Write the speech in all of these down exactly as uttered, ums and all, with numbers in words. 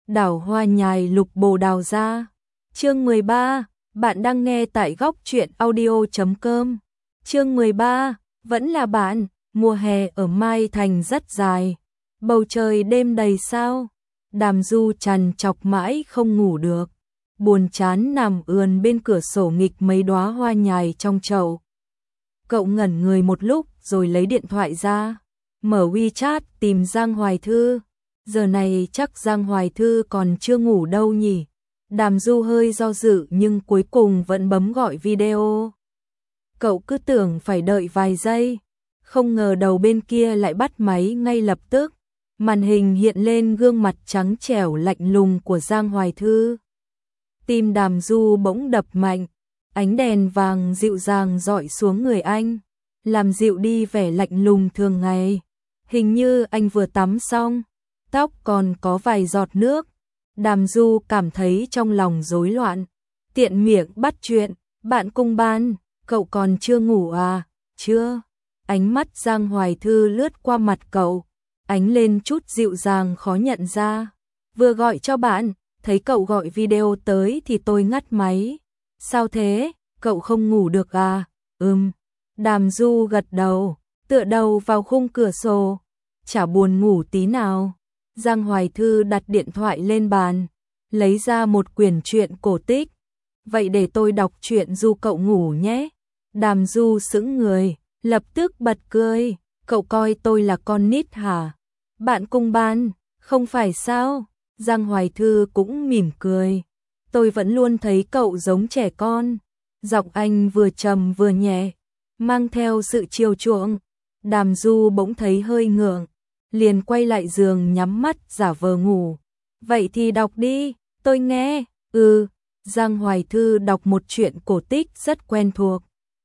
đảo hoa nhài lục bồ đào ra. Chương mười ba, bạn đang nghe tại góc truyện audio chấm com. Chương mười ba, vẫn là bạn, mùa hè ở Mai Thành rất dài. Bầu trời đêm đầy sao. Đàm Du trằn trọc mãi không ngủ được. Buồn chán nằm ườn bên cửa sổ nghịch mấy đóa hoa nhài trong chậu. Cậu ngẩn người một lúc rồi lấy điện thoại ra, mở WeChat tìm Giang Hoài Thư. Giờ này chắc Giang Hoài Thư còn chưa ngủ đâu nhỉ. Đàm Du hơi do dự nhưng cuối cùng vẫn bấm gọi video. Cậu cứ tưởng phải đợi vài giây, không ngờ đầu bên kia lại bắt máy ngay lập tức. Màn hình hiện lên gương mặt trắng trẻo lạnh lùng của Giang Hoài Thư. Tim Đàm Du bỗng đập mạnh, ánh đèn vàng dịu dàng dọi xuống người anh, làm dịu đi vẻ lạnh lùng thường ngày. Hình như anh vừa tắm xong, tóc còn có vài giọt nước. Đàm Du cảm thấy trong lòng rối loạn, tiện miệng bắt chuyện, bạn cùng ban, cậu còn chưa ngủ à? Chưa. Ánh mắt Giang Hoài Thư lướt qua mặt cậu, ánh lên chút dịu dàng khó nhận ra. Vừa gọi cho bạn, thấy cậu gọi video tới thì tôi ngắt máy. Sao thế, cậu không ngủ được à? Ừm. Đàm Du gật đầu, tựa đầu vào khung cửa sổ, chả buồn ngủ tí nào. Giang Hoài Thư đặt điện thoại lên bàn, lấy ra một quyển truyện cổ tích. Vậy để tôi đọc truyện Du cậu ngủ nhé. Đàm Du sững người, lập tức bật cười. Cậu coi tôi là con nít hả? Bạn cùng ban, không phải sao? Giang Hoài Thư cũng mỉm cười. Tôi vẫn luôn thấy cậu giống trẻ con. Giọng anh vừa trầm vừa nhẹ, mang theo sự chiều chuộng. Đàm Du bỗng thấy hơi ngượng, liền quay lại giường nhắm mắt giả vờ ngủ. Vậy thì đọc đi, tôi nghe. Ừ. Giang Hoài Thư đọc một truyện cổ tích rất quen thuộc.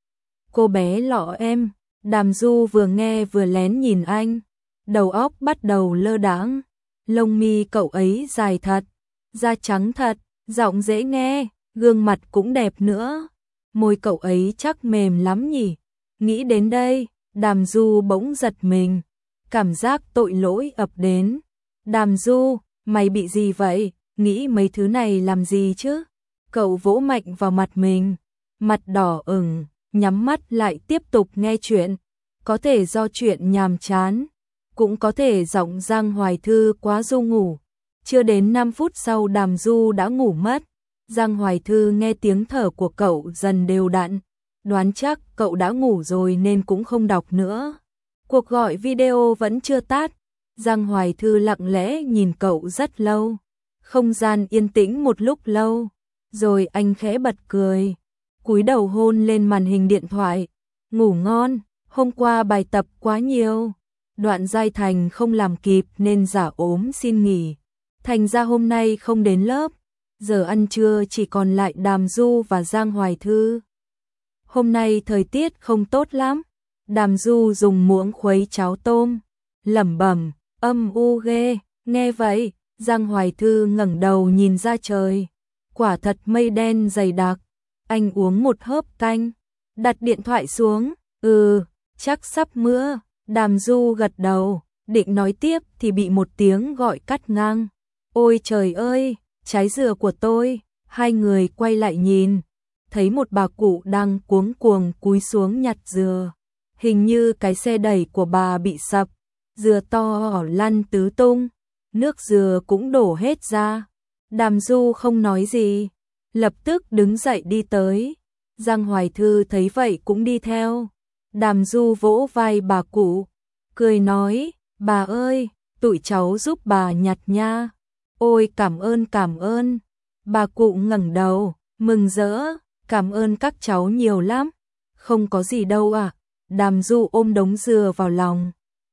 Cô bé lọ em. Đàm Du vừa nghe vừa lén nhìn anh, đầu óc bắt đầu lơ đãng. Lông mi cậu ấy dài thật, da trắng thật, giọng dễ nghe, gương mặt cũng đẹp nữa. Môi cậu ấy chắc mềm lắm nhỉ. Nghĩ đến đây, Đàm Du bỗng giật mình, cảm giác tội lỗi ập đến. Đàm Du, mày bị gì vậy? Nghĩ mấy thứ này làm gì chứ? Cậu vỗ mạnh vào mặt mình, mặt đỏ ửng, nhắm mắt lại tiếp tục nghe chuyện. Có thể do chuyện nhàm chán, cũng có thể giọng Giang Hoài Thư quá ru ngủ. Chưa đến năm phút sau Đàm Du đã ngủ mất. Giang Hoài Thư nghe tiếng thở của cậu dần đều đặn, đoán chắc cậu đã ngủ rồi nên cũng không đọc nữa. Cuộc gọi video vẫn chưa tắt. Giang Hoài Thư lặng lẽ nhìn cậu rất lâu. Không gian yên tĩnh một lúc lâu, rồi anh khẽ bật cười, cúi đầu hôn lên màn hình điện thoại. Ngủ ngon, hôm qua bài tập quá nhiều. Đoạn Giai Thành không làm kịp nên giả ốm xin nghỉ. Thành ra hôm nay không đến lớp. Giờ ăn trưa chỉ còn lại Đàm Du và Giang Hoài Thư. Hôm nay thời tiết không tốt lắm. Đàm Du dùng muỗng khuấy cháo tôm, lẩm bẩm, âm u ghê. Nghe vậy, Giang Hoài Thư ngẩng đầu nhìn ra trời. Quả thật mây đen dày đặc. Anh uống một hớp canh, đặt điện thoại xuống. Ừ, chắc sắp mưa. Đàm Du gật đầu, định nói tiếp thì bị một tiếng gọi cắt ngang. Ôi trời ơi, trái dừa của tôi. Hai người quay lại nhìn, thấy một bà cụ đang cuống cuồng cúi xuống nhặt dừa. Hình như cái xe đẩy của bà bị sập, dừa to lăn tứ tung, nước dừa cũng đổ hết ra. Đàm Du không nói gì, lập tức đứng dậy đi tới. Giang Hoài Thư thấy vậy cũng đi theo. Đàm Du vỗ vai bà cụ, cười nói, bà ơi, tụi cháu giúp bà nhặt nha. Ôi cảm ơn cảm ơn. Bà cụ ngẩng đầu, mừng rỡ, cảm ơn các cháu nhiều lắm. Không có gì đâu ạ. À. Đàm Du ôm đống dừa vào lòng,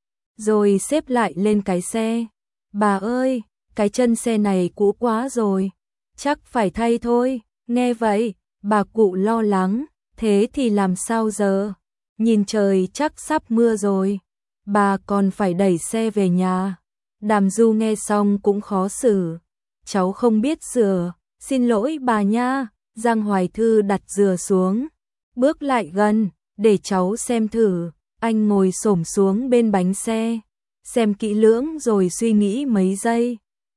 rồi xếp lại lên cái xe. Bà ơi, cái chân xe này cũ quá rồi, chắc phải thay thôi. Nghe vậy, bà cụ lo lắng, thế thì làm sao giờ? Nhìn trời chắc sắp mưa rồi, bà còn phải đẩy xe về nhà. Đàm Du nghe xong cũng khó xử. Cháu không biết sửa, xin lỗi bà nha. Giang Hoài Thư đặt dừa xuống, bước lại gần, để cháu xem thử. Anh ngồi xổm xuống bên bánh xe, xem kỹ lưỡng rồi suy nghĩ mấy giây,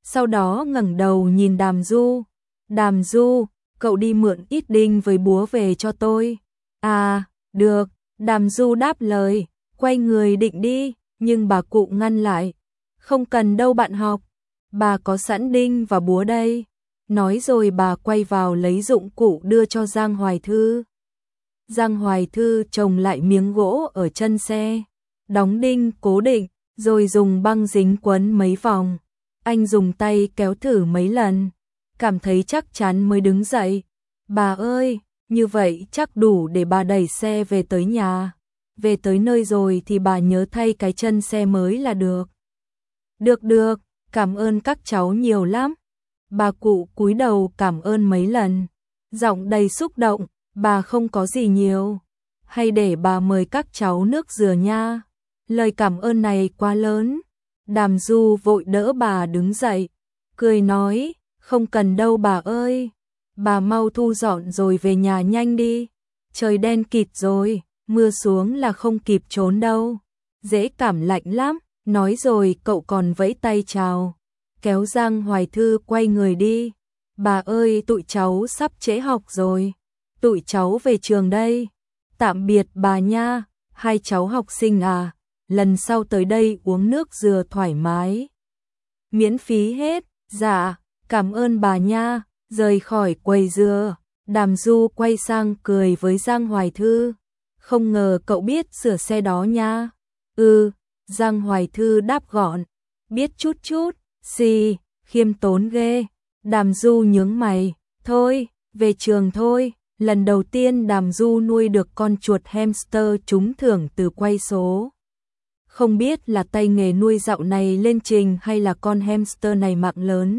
sau đó ngẩng đầu nhìn Đàm Du. Đàm Du, cậu đi mượn ít đinh với búa về cho tôi. À, được, Đàm Du đáp lời, quay người định đi, nhưng bà cụ ngăn lại. Không cần đâu bạn học, bà có sẵn đinh và búa đây. Nói rồi bà quay vào lấy dụng cụ đưa cho Giang Hoài Thư. Giang Hoài Thư chồng lại miếng gỗ ở chân xe, đóng đinh cố định, rồi dùng băng dính quấn mấy vòng. Anh dùng tay kéo thử mấy lần, cảm thấy chắc chắn mới đứng dậy. Bà ơi, như vậy chắc đủ để bà đẩy xe về tới nhà. Về tới nơi rồi thì bà nhớ thay cái chân xe mới là được. Được được, cảm ơn các cháu nhiều lắm. Bà cụ cúi đầu cảm ơn mấy lần, giọng đầy xúc động. Bà không có gì nhiều, hay để bà mời các cháu nước dừa nha. Lời cảm ơn này quá lớn. Đàm Du vội đỡ bà đứng dậy, cười nói, không cần đâu bà ơi. Bà mau thu dọn rồi về nhà nhanh đi. Trời đen kịt rồi, mưa xuống là không kịp trốn đâu. Dễ cảm lạnh lắm. Nói rồi cậu còn vẫy tay chào, kéo Giang Hoài Thư quay người đi. Bà ơi, tụi cháu sắp trễ học rồi. Tụi cháu về trường đây. Tạm biệt bà nha. Hai cháu học sinh à, lần sau tới đây uống nước dừa thoải mái, miễn phí hết. Dạ, cảm ơn bà nha. Rời khỏi quầy dừa, Đàm Du quay sang cười với Giang Hoài Thư. Không ngờ cậu biết sửa xe đó nha. Ừ, Giang Hoài Thư đáp gọn, biết chút chút. Xì, khiêm tốn ghê. Đàm Du nhướng mày, thôi, về trường thôi. Lần đầu tiên Đàm Du nuôi được con chuột hamster trúng thưởng từ quay số. Không biết là tay nghề nuôi dạo này lên trình hay là con hamster này mạng lớn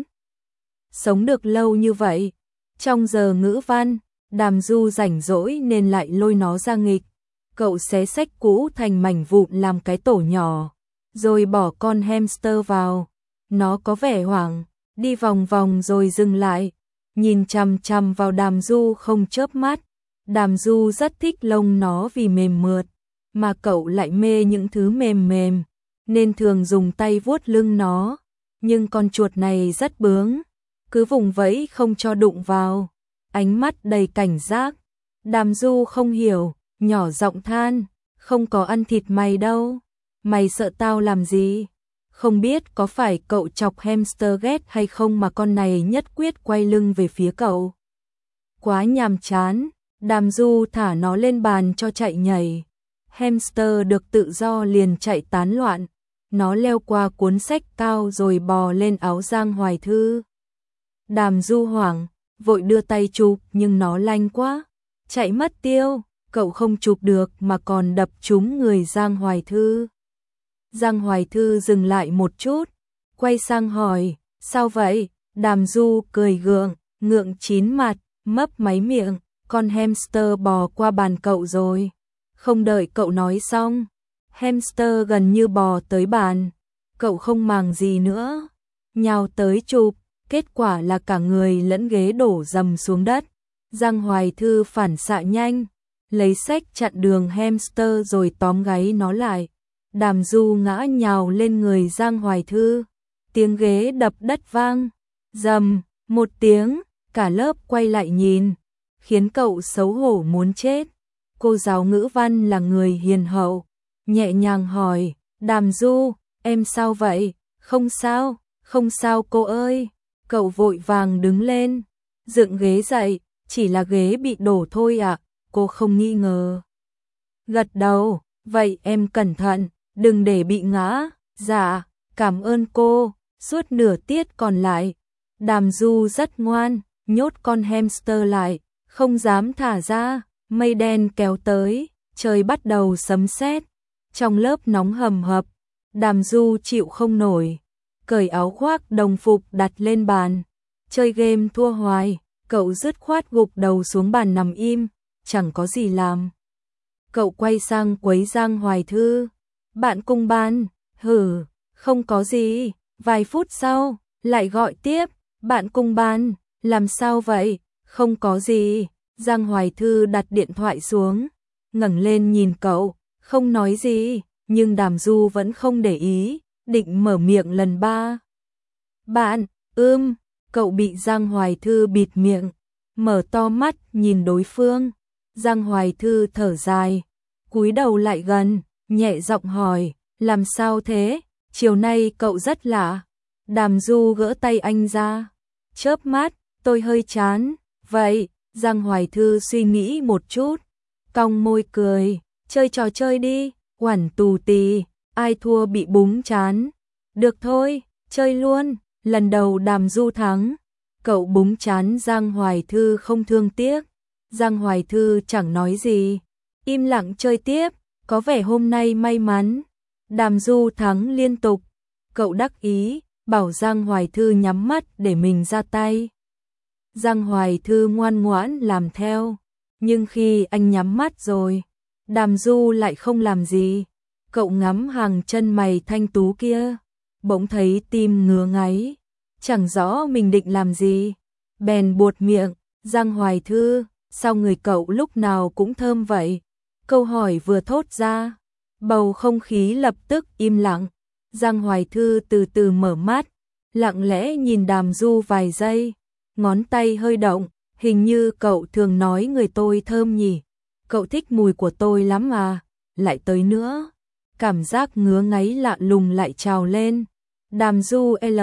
sống được lâu như vậy. Trong giờ ngữ văn, Đàm Du rảnh rỗi nên lại lôi nó ra nghịch. Cậu xé sách cũ thành mảnh vụn làm cái tổ nhỏ, rồi bỏ con hamster vào. Nó có vẻ hoảng, đi vòng vòng rồi dừng lại, nhìn chằm chằm vào Đàm Du không chớp mắt. Đàm Du rất thích lông nó vì mềm mượt, mà cậu lại mê những thứ mềm mềm, nên thường dùng tay vuốt lưng nó. Nhưng con chuột này rất bướng, cứ vùng vẫy không cho đụng vào, ánh mắt đầy cảnh giác. Đàm Du không hiểu, nhỏ giọng than, không có ăn thịt mày đâu, mày sợ tao làm gì? Không biết có phải cậu chọc hamster ghét hay không mà con này nhất quyết quay lưng về phía cậu. Quá nhàm chán, Đàm Du thả nó lên bàn cho chạy nhảy. Hamster được tự do liền chạy tán loạn, nó leo qua cuốn sách cao rồi bò lên áo Giang Hoài Thư. Đàm Du hoảng, vội đưa tay chụp nhưng nó lanh quá, chạy mất tiêu. Cậu không chụp được mà còn đập trúng người Giang Hoài Thư. Giang Hoài Thư dừng lại một chút, quay sang hỏi, sao vậy? Đàm Du cười gượng, ngượng chín mặt, mấp máy miệng, con hamster bò qua bàn cậu rồi. Không đợi cậu nói xong, hamster gần như bò tới bàn. Cậu không màng gì nữa, nhào tới chụp, kết quả là cả người lẫn ghế đổ dầm xuống đất. Giang Hoài Thư phản xạ nhanh, lấy sách chặn đường hamster rồi tóm gáy nó lại. Đàm Du ngã nhào lên người Giang Hoài Thư, tiếng ghế đập đất vang, rầm, một tiếng, cả lớp quay lại nhìn, khiến cậu xấu hổ muốn chết. Cô giáo ngữ văn là người hiền hậu, nhẹ nhàng hỏi, Đàm Du, em sao vậy? Không sao, không sao cô ơi. Cậu vội vàng đứng lên, dựng ghế dậy, chỉ là ghế bị đổ thôi ạ. Cô không nghi ngờ, gật đầu, vậy em cẩn thận, đừng để bị ngã. Dạ, cảm ơn cô. Suốt nửa tiết còn lại, Đàm Du rất ngoan, nhốt con hamster lại, không dám thả ra. Mây đen kéo tới, trời bắt đầu sấm sét, trong lớp nóng hầm hập. Đàm Du chịu không nổi, cởi áo khoác đồng phục đặt lên bàn. Chơi game thua hoài, cậu dứt khoát gục đầu xuống bàn nằm im, chẳng có gì làm. Cậu quay sang quấy Giang Hoài Thư, bạn cùng bàn. Hử, không có gì. Vài phút sau, lại gọi tiếp, bạn cùng bàn, làm sao vậy? Không có gì. Giang Hoài Thư đặt điện thoại xuống, ngẩng lên nhìn cậu, không nói gì, nhưng Đàm Du vẫn không để ý, định mở miệng lần ba. Bạn, Ưm, cậu bị Giang Hoài Thư bịt miệng, mở to mắt nhìn đối phương. Giang Hoài Thư thở dài, cúi đầu lại gần, nhẹ giọng hỏi, làm sao thế? Chiều nay cậu rất lạ. Đàm Du gỡ tay anh ra, chớp mắt, tôi hơi chán. Vậy, Giang Hoài Thư suy nghĩ một chút, cong môi cười, chơi trò chơi đi, Oản tù tì, ai thua bị búng chán. Được thôi, chơi luôn. Lần đầu Đàm Du thắng, cậu búng chán Giang Hoài Thư không thương tiếc. Giang Hoài Thư chẳng nói gì, im lặng chơi tiếp, có vẻ hôm nay may mắn. Đàm Du thắng liên tục, cậu đắc ý, bảo Giang Hoài Thư nhắm mắt để mình ra tay. Giang Hoài Thư ngoan ngoãn làm theo, nhưng khi anh nhắm mắt rồi, Đàm Du lại không làm gì. Cậu ngắm hàng chân mày thanh tú kia, bỗng thấy tim ngứa ngáy, chẳng rõ mình định làm gì, bèn buột miệng, Giang Hoài Thư, sao người cậu lúc nào cũng thơm vậy? Câu hỏi vừa thốt ra, bầu không khí lập tức im lặng. Giang Hoài Thư từ từ mở mắt, lặng lẽ nhìn Đàm Du vài giây, ngón tay hơi động, hình như cậu thường nói người tôi thơm nhỉ, cậu thích mùi của tôi lắm à, lại tới nữa. Cảm giác ngứa ngáy lạ lùng lại trào lên. Đàm Du L,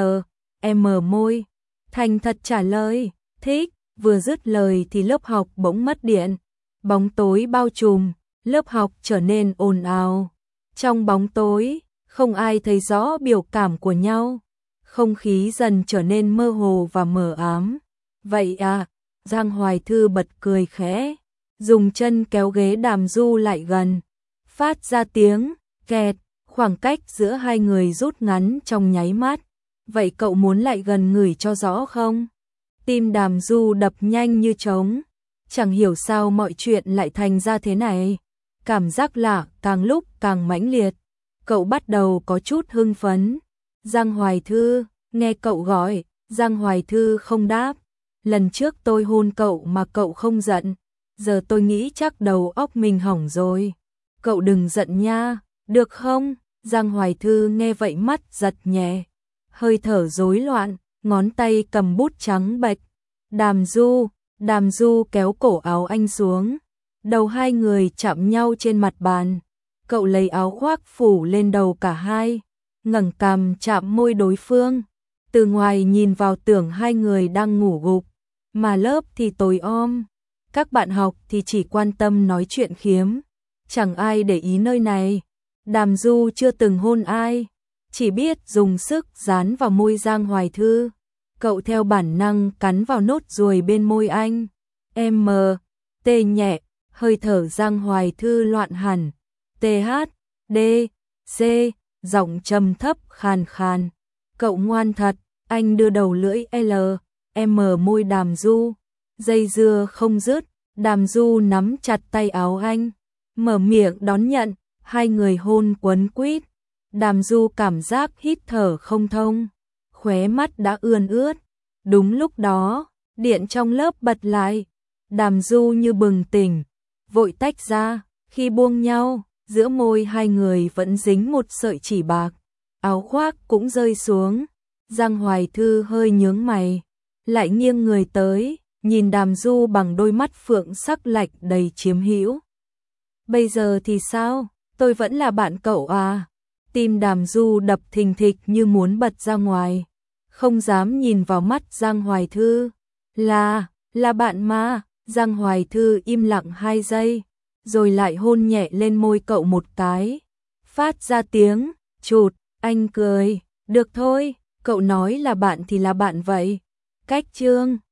M môi, thành thật trả lời, thích. Vừa dứt lời thì lớp học bỗng mất điện, bóng tối bao trùm, lớp học trở nên ồn ào. Trong bóng tối, không ai thấy rõ biểu cảm của nhau, không khí dần trở nên mơ hồ và mờ ám. Vậy à, Giang Hoài Thư bật cười khẽ, dùng chân kéo ghế Đàm Du lại gần, phát ra tiếng kẹt, khoảng cách giữa hai người rút ngắn trong nháy mắt. Vậy cậu muốn lại gần ngửi cho rõ không? Tim Đàm Du đập nhanh như trống, chẳng hiểu sao mọi chuyện lại thành ra thế này. Cảm giác lạ càng lúc càng mãnh liệt, cậu bắt đầu có chút hưng phấn. Giang Hoài Thư, nghe cậu gọi, Giang Hoài Thư không đáp. Lần trước tôi hôn cậu mà cậu không giận, giờ tôi nghĩ chắc đầu óc mình hỏng rồi. Cậu đừng giận nha, được không? Giang Hoài Thư nghe vậy mắt giật nhẹ, hơi thở rối loạn, ngón tay cầm bút trắng bệch. Đàm Du, Đàm Du kéo cổ áo anh xuống, đầu hai người chạm nhau trên mặt bàn. Cậu lấy áo khoác phủ lên đầu cả hai, ngẩng cằm chạm môi đối phương. Từ ngoài nhìn vào tưởng hai người đang ngủ gục, mà lớp thì tối om. Các bạn học thì chỉ quan tâm nói chuyện khiếm, chẳng ai để ý nơi này. Đàm Du chưa từng hôn ai, chỉ biết dùng sức dán vào môi Giang Hoài Thư. Cậu theo bản năng cắn vào nốt ruồi bên môi anh. M, T nhẹ, hơi thở Giang Hoài Thư loạn hẳn. T H, D, C, giọng trầm thấp khàn khàn. Cậu ngoan thật, anh đưa đầu lưỡi L, M môi Đàm Du. Dây dưa không dứt, Đàm Du nắm chặt tay áo anh, mở miệng đón nhận, hai người hôn quấn quýt. Đàm Du cảm giác hít thở không thông, khóe mắt đã ươn ướt. Đúng lúc đó, điện trong lớp bật lại. Đàm Du như bừng tỉnh, vội tách ra, khi buông nhau, giữa môi hai người vẫn dính một sợi chỉ bạc. Áo khoác cũng rơi xuống. Giang Hoài Thư hơi nhướng mày, lại nghiêng người tới, nhìn Đàm Du bằng đôi mắt phượng sắc lạnh đầy chiếm hữu. Bây giờ thì sao? Tôi vẫn là bạn cậu à? Tim Đàm Du đập thình thịch như muốn bật ra ngoài, không dám nhìn vào mắt Giang Hoài Thư. Là, là bạn mà. Giang Hoài Thư im lặng hai giây, rồi lại hôn nhẹ lên môi cậu một cái, phát ra tiếng chụt. Anh cười, được thôi, cậu nói là bạn thì là bạn vậy. Cách chương